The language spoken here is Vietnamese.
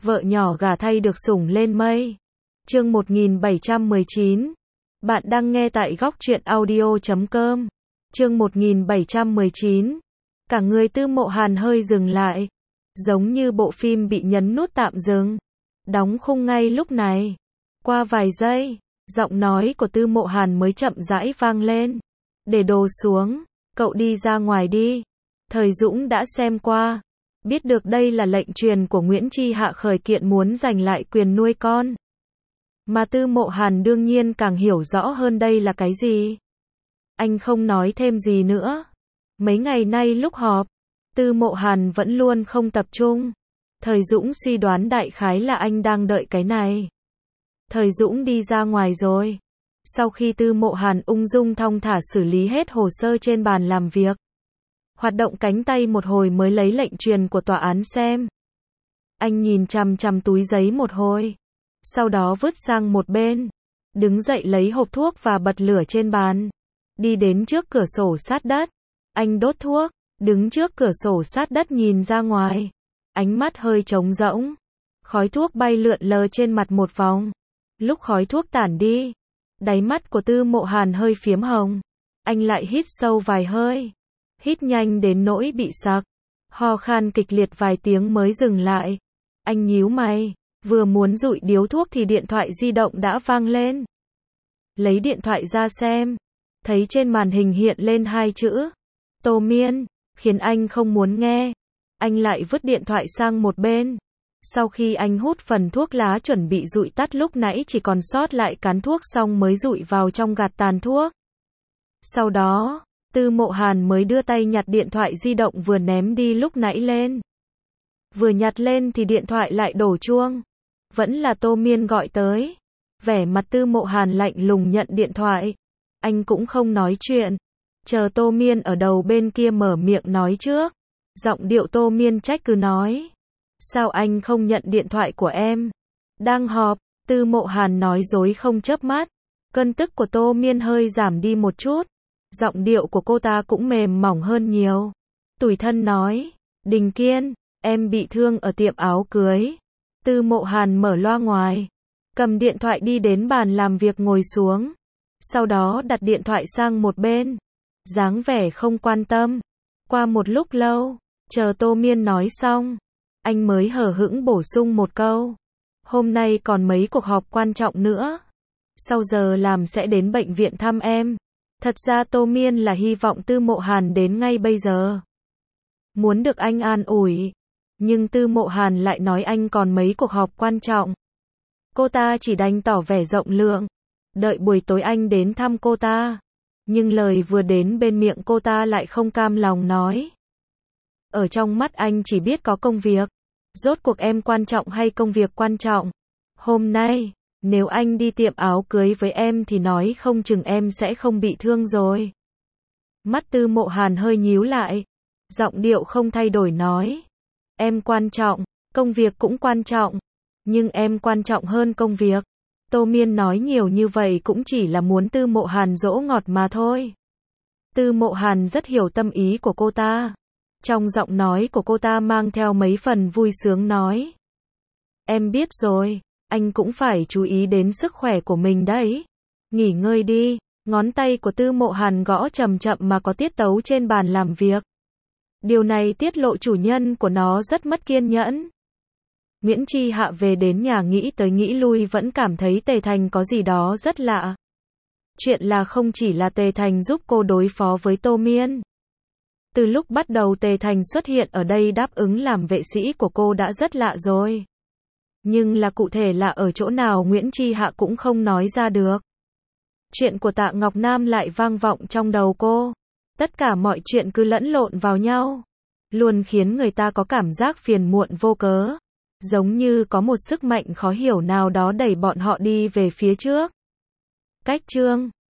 vợ nhỏ gả thay được sủng lên mây. Chương 1719. Bạn đang nghe tại góc truyện audio.com. Chương 1719. Cả người Tư Mộ Hàn hơi dừng lại, giống như bộ phim bị nhấn nút tạm dừng, đóng khung ngay lúc này. Qua vài giây, giọng nói của Tư Mộ Hàn mới chậm rãi vang lên. Để đồ xuống, cậu đi ra ngoài đi. Thời Dũng đã xem qua, biết được đây là lệnh truyền của Nguyễn Chi Hạ khởi kiện muốn giành lại quyền nuôi con. Mà Tư Mộ Hàn đương nhiên càng hiểu rõ hơn đây là cái gì. Anh không nói thêm gì nữa. Mấy ngày nay lúc họp, Tư Mộ Hàn vẫn luôn không tập trung. Thời Dũng suy đoán đại khái là anh đang đợi cái này. Thời Dũng đi ra ngoài rồi. Sau khi Tư Mộ Hàn ung dung thong thả xử lý hết hồ sơ trên bàn làm việc, hoạt động cánh tay một hồi mới lấy lệnh truyền của tòa án xem. Anh nhìn chằm chằm túi giấy một hồi, sau đó vứt sang một bên, đứng dậy lấy hộp thuốc và bật lửa trên bàn, đi đến trước cửa sổ sát đất. Anh đốt thuốc, đứng trước cửa sổ sát đất nhìn ra ngoài, ánh mắt hơi trống rỗng. Khói thuốc bay lượn lờ trên mặt một vòng. Lúc khói thuốc tản đi, đáy mắt của Tư Mộ Hàn hơi phiếm hồng. Anh lại hít sâu vài hơi, hít nhanh đến nỗi bị sặc, ho khan kịch liệt vài tiếng mới dừng lại. Anh nhíu mày, vừa muốn dụi điếu thuốc thì điện thoại di động đã vang lên. Lấy điện thoại ra xem, thấy trên màn hình hiện lên hai chữ Tô Miên, khiến anh không muốn nghe. Anh lại vứt điện thoại sang một bên. Sau khi anh hút phần thuốc lá chuẩn bị dụi tắt lúc nãy chỉ còn sót lại cán thuốc xong mới dụi vào trong gạt tàn thuốc. Sau đó, Tư Mộ Hàn mới đưa tay nhặt điện thoại di động vừa ném đi lúc nãy lên. Vừa nhặt lên thì điện thoại lại đổ chuông. Vẫn là Tô Miên gọi tới. Vẻ mặt Tư Mộ Hàn lạnh lùng nhận điện thoại. Anh cũng không nói chuyện, chờ Tô Miên ở đầu bên kia mở miệng nói trước. Giọng điệu Tô Miên trách cứ nói: sao anh không nhận điện thoại của em? Đang họp. Tư Mộ Hàn nói dối không chớp mắt. Cơn tức của Tô Miên hơi giảm đi một chút. Giọng điệu của cô ta cũng mềm mỏng hơn nhiều. Tủi thân nói: Đình Kiên, em bị thương ở tiệm áo cưới. Tư Mộ Hàn mở loa ngoài, cầm điện thoại đi đến bàn làm việc ngồi xuống. Sau đó đặt điện thoại sang một bên, dáng vẻ không quan tâm. Qua một lúc lâu, chờ Tô Miên nói xong, anh mới hờ hững bổ sung một câu: hôm nay còn mấy cuộc họp quan trọng nữa. Sau giờ làm sẽ đến bệnh viện thăm em. Thật ra Tô Miên là hy vọng Tư Mộ Hàn đến ngay bây giờ, muốn được anh an ủi. Nhưng Tư Mộ Hàn lại nói anh còn mấy cuộc họp quan trọng. Cô ta chỉ đành tỏ vẻ rộng lượng, đợi buổi tối anh đến thăm cô ta. Nhưng lời vừa đến bên miệng cô ta lại không cam lòng nói. Ở trong mắt anh chỉ biết có công việc. Rốt cuộc em quan trọng hay công việc quan trọng? Hôm nay, nếu anh đi tiệm áo cưới với em thì nói không chừng em sẽ không bị thương rồi. Mắt Tư Mộ Hàn hơi nhíu lại, giọng điệu không thay đổi nói: em quan trọng, công việc cũng quan trọng, nhưng em quan trọng hơn công việc. Tô Miên nói nhiều như vậy cũng chỉ là muốn Tư Mộ Hàn dỗ ngọt mà thôi. Tư Mộ Hàn rất hiểu tâm ý của cô ta. Trong giọng nói của cô ta mang theo mấy phần vui sướng nói: em biết rồi, anh cũng phải chú ý đến sức khỏe của mình đấy. Nghỉ ngơi đi. Ngón tay của Tư Mộ Hàn gõ chậm chậm mà có tiết tấu trên bàn làm việc. Điều này tiết lộ chủ nhân của nó rất mất kiên nhẫn. Nguyễn Chi Hạ về đến nhà nghĩ tới nghĩ lui vẫn cảm thấy Tề Thành có gì đó rất lạ. Chuyện là không chỉ là Tề Thành giúp cô đối phó với Tô Miên. Từ lúc bắt đầu Tề Thành xuất hiện ở đây đáp ứng làm vệ sĩ của cô đã rất lạ rồi. Nhưng là cụ thể là ở chỗ nào Nguyễn Chi Hạ cũng không nói ra được. Chuyện của Tạ Ngọc Nam lại vang vọng trong đầu cô. Tất cả mọi chuyện cứ lẫn lộn vào nhau, luôn khiến người ta có cảm giác phiền muộn vô cớ. Giống như có một sức mạnh khó hiểu nào đó đẩy bọn họ đi về phía trước. Cách chương